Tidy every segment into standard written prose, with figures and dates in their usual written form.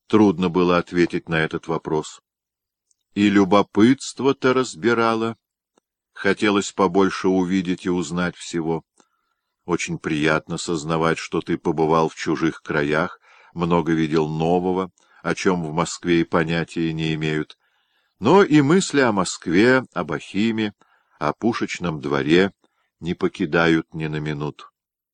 Трудно было ответить на этот вопрос. И любопытство-то разбирало. Хотелось побольше увидеть и узнать всего. Очень приятно сознавать, что ты побывал в чужих краях, много видел нового, о чем в Москве и понятия не имеют. Но и мысли о Москве, об Ахиме, о Пушечном дворе не покидают ни на минуту.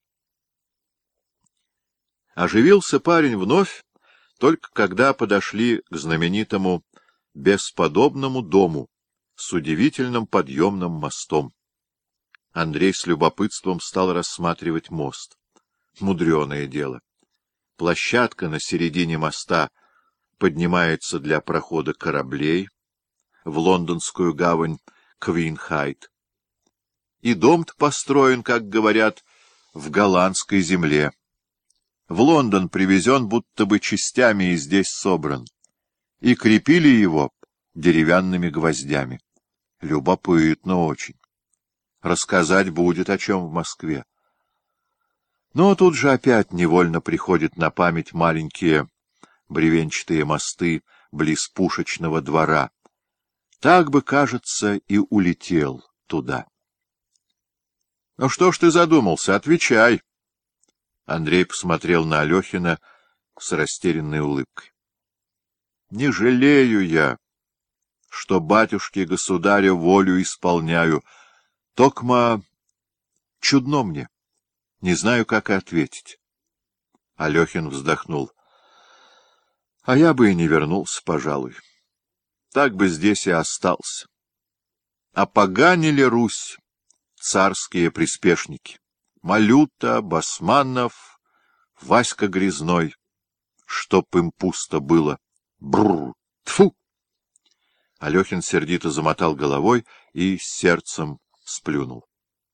Оживился парень вновь, только когда подошли к знаменитому бесподобному дому с удивительным подъемным мостом. Андрей с любопытством стал рассматривать мост. Мудреное дело. Площадка на середине моста поднимается для прохода кораблей в лондонскую гавань Квинхайт. И дом-то построен, как говорят, в голландской земле. В Лондон привезен будто бы частями и здесь собран. И крепили его деревянными гвоздями. Любопытно очень. Рассказать будет, о чем в Москве. Но тут же опять невольно приходят на память маленькие бревенчатые мосты близ Пушечного двора. Так бы, кажется, и улетел туда. — Ну что ж ты задумался? Отвечай. Андрей посмотрел на Алехина с растерянной улыбкой. — Не жалею я, что батюшки-государя волю исполняю. Токма чудно мне. Не знаю, как и ответить. Алехин вздохнул. — А я бы и не вернулся, пожалуй. Так бы здесь и остался. Опоганили Русь царские приспешники. Малюта, Басманов, Васька Грязной. Чтоб им пусто было. Бррр! Тьфу! Алехин сердито замотал головой и сердцем сплюнул.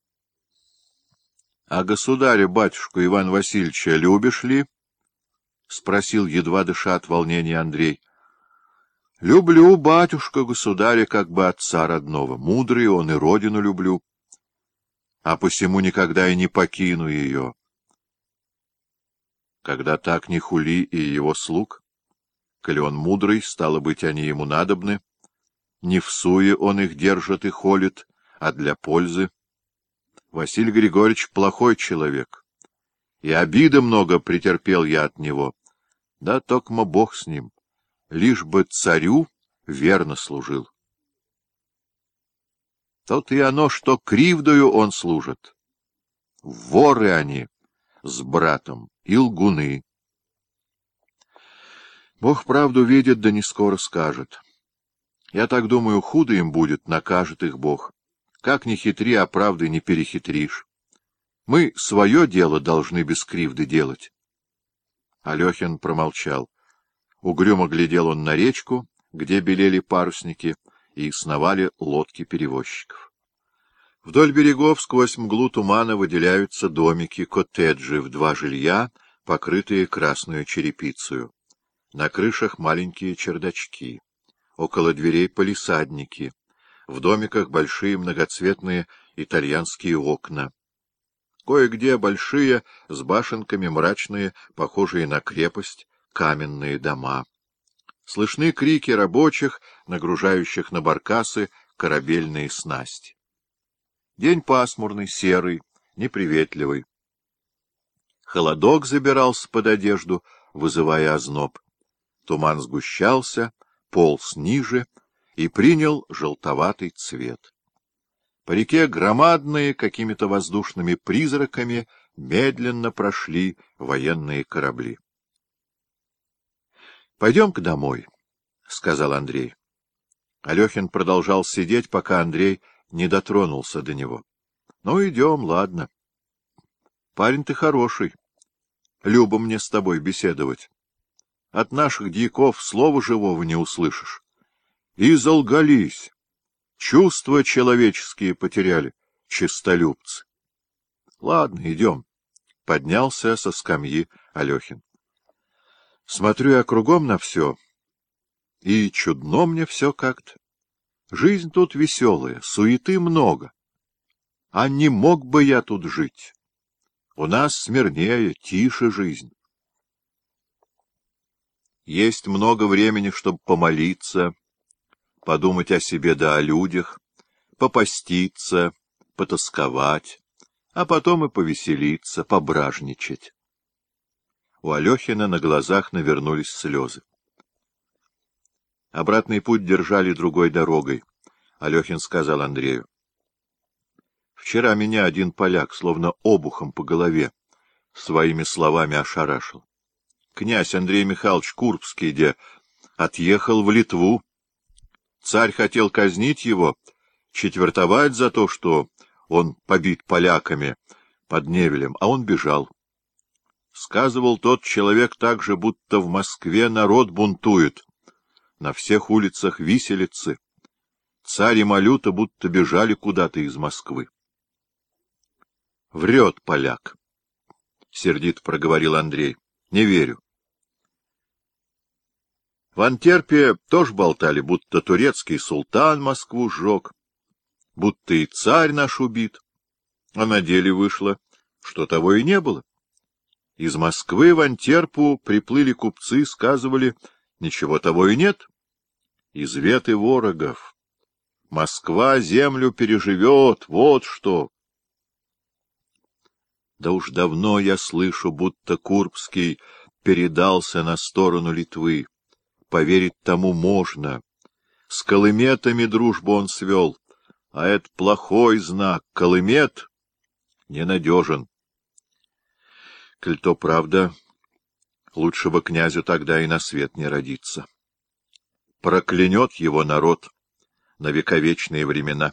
— А государя-батюшку Ивана Васильевича любишь ли? — спросил, едва дыша от волнения, Андрей. — Люблю, батюшка, государя, как бы отца родного. Мудрый он, и родину люблю. А посему никогда и не покину ее. Когда так не хули и его слуг, коли он мудрый, стало быть, они ему надобны, не в суе он их держит и холит, а для пользы. Василий Григорьевич плохой человек, и обиды много претерпел я от него. Да токмо Бог с ним, лишь бы царю верно служил. То-то и оно, что кривдою он служит. Воры они с братом и лгуны. Бог правду видит, да не скоро скажет. Я так думаю, худо им будет, накажет их Бог. Как ни хитри, а правды не перехитришь. Мы свое дело должны без кривды делать. Алехин промолчал. Угрюмо глядел он на речку, где белели парусники, и сновали лодки перевозчиков. Вдоль берегов сквозь мглу тумана выделяются домики, коттеджи в 2 жилья, покрытые красную черепицей. На крышах маленькие чердачки. Около дверей палисадники. В домиках большие многоцветные итальянские окна. Кое-где большие, с башенками мрачные, похожие на крепость, каменные дома. Слышны крики рабочих, нагружающих на баркасы корабельные снасти. День пасмурный, серый, неприветливый. Холодок забирался под одежду, вызывая озноб. Туман сгущался, полз ниже и принял желтоватый цвет. По реке громадные, какими-то воздушными призраками, медленно прошли военные корабли. — Пойдем-ка домой, — сказал Андрей. Алехин продолжал сидеть, пока Андрей не дотронулся до него. — Ну, идем, ладно. Парень ты хороший. Любо мне с тобой беседовать. От наших дьяков слова живого не услышишь. И залгались. Чувства человеческие потеряли, честолюбцы. Ладно, идем. Поднялся со скамьи Алехин. Смотрю я кругом на все, и чудно мне все как-то. Жизнь тут веселая, суеты много. А не мог бы я тут жить. У нас смирнее, тише жизнь. Есть много времени, чтобы помолиться, подумать о себе да о людях, попаститься, потосковать, а потом и повеселиться, пображничать. У Алехина на глазах навернулись слезы. Обратный путь держали другой дорогой. Алехин сказал Андрею: «Вчера меня один поляк, словно обухом по голове, своими словами ошарашил. Князь Андрей Михайлович Курбский, где отъехал в Литву. Царь хотел казнить его, четвертовать за то, что он побит поляками под Невелем, а он бежал. Сказывал тот человек так же, будто в Москве народ бунтует. На всех улицах виселицы. Царь и Малюта будто бежали куда-то из Москвы». — Врет поляк, — сердито проговорил Андрей. — Не верю. В Антверпе тоже болтали, будто турецкий султан Москву сжег, будто и царь наш убит. А на деле вышло, что того и не было. Из Москвы в Антверпу приплыли купцы, сказывали, ничего того и нет. Изветы ворогов. Москва землю переживет, вот что. Да уж давно я слышу, будто Курбский передался на сторону Литвы. Поверить тому можно. С колыметами дружбу он свел, а это плохой знак. Колымет ненадежен. Коль то правда, лучше бы князю тогда и на свет не родиться. Проклянет его народ на вековечные времена.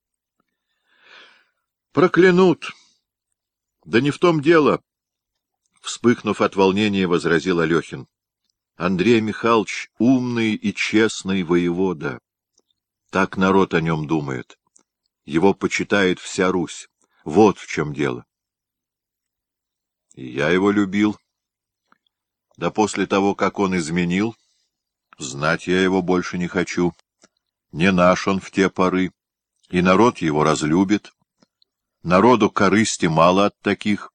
Проклянут. Да не в том дело, — вспыхнув от волнения, возразил Алехин. Андрей Михайлович умный и честный воевода. Так народ о нем думает. Его почитает вся Русь. Вот в чем дело. И я его любил. Да после того, как он изменил, знать я его больше не хочу. Не наш он в те поры, и народ его разлюбит. Народу корысти мало от таких.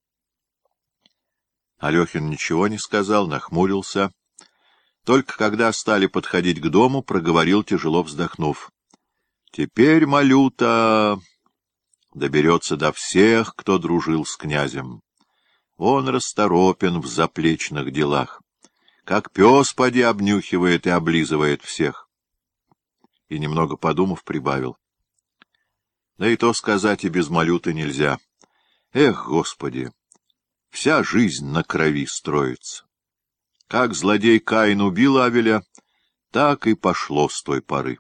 Алехин ничего не сказал, нахмурился. Только когда стали подходить к дому, проговорил, тяжело вздохнув: — Теперь Малюта доберется до всех, кто дружил с князем. Он расторопен в заплечных делах. Как пес поди обнюхивает и облизывает всех. И, немного подумав, прибавил: — Да и то сказать, и без Малюты нельзя. Эх, Господи! Вся жизнь на крови строится. Как злодей Каин убил Авеля, так и пошло с той поры.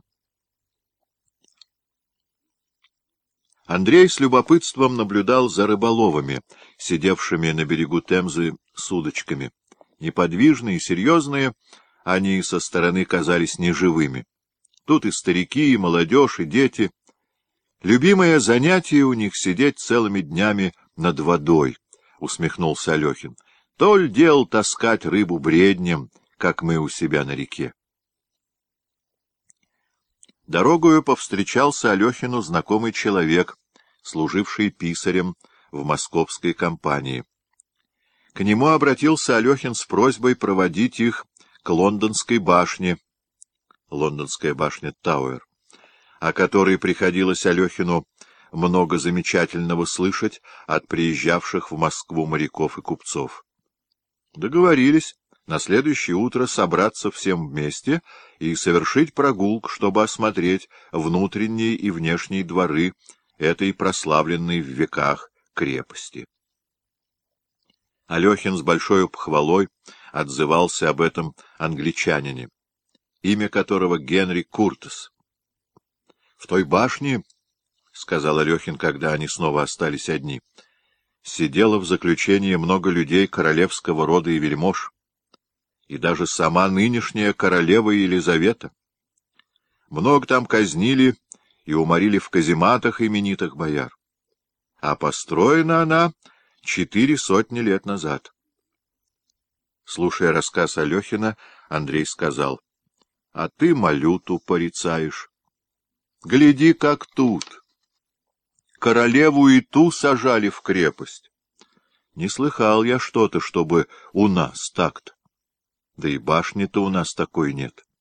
Андрей с любопытством наблюдал за рыболовами, сидевшими на берегу Темзы с удочками. Неподвижные, серьезные, они со стороны казались неживыми. Тут и старики, и молодежь, и дети. Любимое занятие у них — сидеть целыми днями над водой, — усмехнулся Алехин. — То ль дел таскать рыбу бреднем, как мы у себя на реке. Дорогою повстречался Алехину знакомый человек, служивший писарем в московской компании. К нему обратился Алехин с просьбой проводить их к Лондонской башне, Лондонская башня Тауэр, о которой приходилось Алехину много замечательного слышать от приезжавших в Москву моряков и купцов. Договорились на следующее утро собраться всем вместе и совершить прогулку, чтобы осмотреть внутренние и внешние дворы этой прославленной в веках крепости. Алехин с большой похвалой отзывался об этом англичанине, имя которого Генри Куртис. — В той башне, — сказал Алехин, когда они снова остались одни, — сидело в заключении много людей королевского рода и вельмож, и даже сама нынешняя королева Елизавета. Много там казнили и уморили в казематах именитых бояр. А построена она 400 лет назад. Слушая рассказ Алехина, Андрей сказал: — А ты Малюту порицаешь. Гляди, как тут. Королеву и ту сажали в крепость. Не слыхал я что-то, чтобы у нас так-то. Да и башни-то у нас такой нет.